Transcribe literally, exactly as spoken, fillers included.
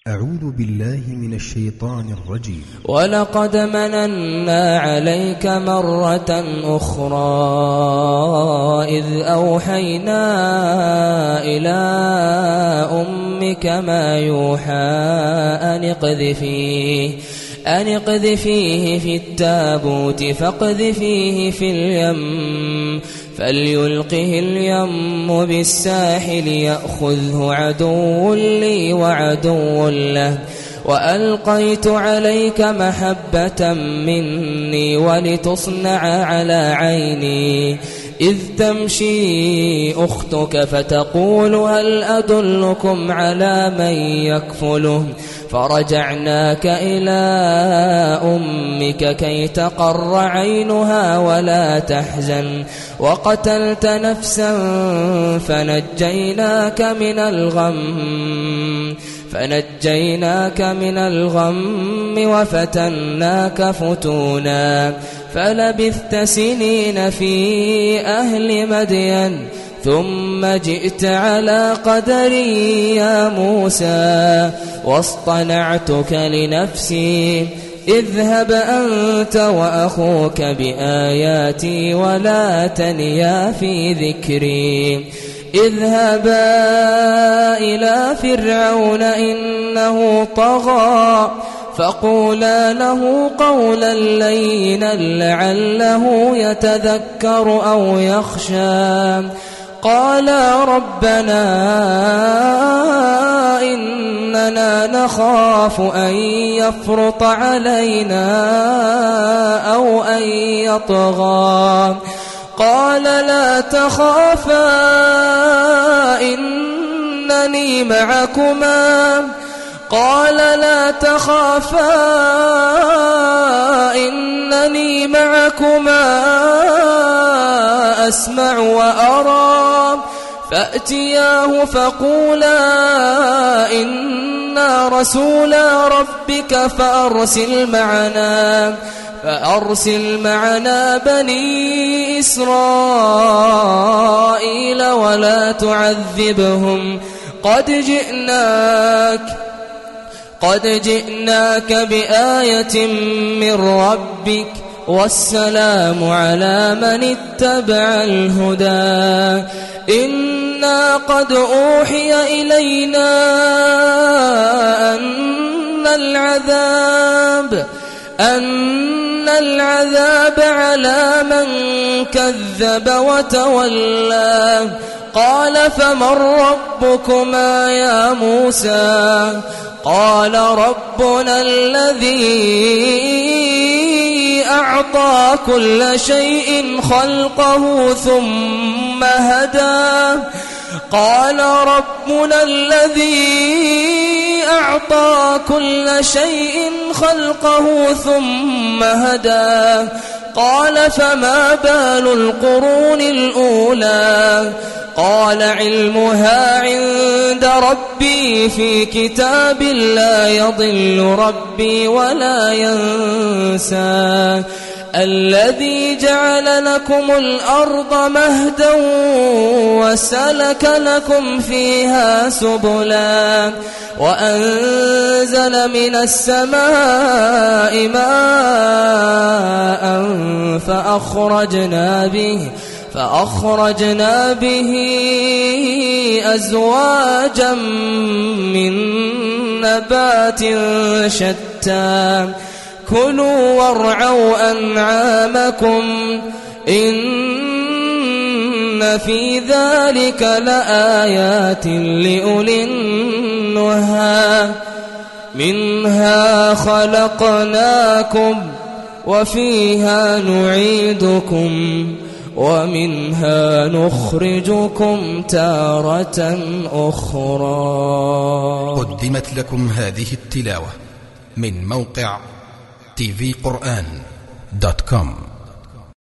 أعوذ بالله من الشيطان الرجيم. ولقد مننا عليك مرة أخرى إذ أوحينا إلى أمك ما يوحى أن اقذفيه أن اقذفيه في التابوت فاقذفيه في اليم فليلقه اليم بالساحل يأخذه عدو لي وعدو له وألقيت عليك محبة مني ولتصنع على عيني إذ تمشي أختك فتقول هل أدلكم على من يكفله فرجعناك إلى أمك كي تقر عينها ولا تحزن وقتلت نفسا فنجيناك من الغم فنجيناك من الغم وفتناك فتونا فلبثت سنين في أهل مدين ثم جئت على قدري يا موسى واصطنعتك لنفسي اذهب أنت وأخوك بآياتي ولا تنيا في ذكري اذهبا إلى فرعون إنه طغى فقولا له قولا لينا لعله يتذكر أو يخشى قالا ربنا إننا نخاف أن يفرط علينا أو أن يطغى قال لا تخافا إنني معكما قال لا تخافا إنني معكما أسمع وأرى فأتياه فقولا إنا رسولا ربك فأرسل معنا فأرسل معنا بني إسرائيل ولا تعذبهم قد جئناك قد جئناك بآية من ربك والسلام على من اتبع الهدى إنا قد أوحي إلينا أن العذاب أن العذاب على من كذب وتولى قال فمن ربكما يا موسى قال ربنا الذي أعطى كل شيء خلقه ثم هدى قال ربنا الذي أعطى كل شيء خلقه ثم هدى قال فما بال القرون الأولى قال علمها عند ربي في كتاب لا يضل ربي ولا ينسى الذي جعل لكم الأرض مهدا وسلك لكم فيها سبلا وأنزل من السماء ماء فأخرجنا به فأخرجنا به أزواجا من نبات شتى كلوا وارعوا أنعامكم إن في ذلك لآيات لأولي النهى منها خلقناكم وفيها نعيدكم ومنها نخرجكم تارة أخرى. قدمت لكم هذه التلاوة من موقع تي في قرآن دوت كوم.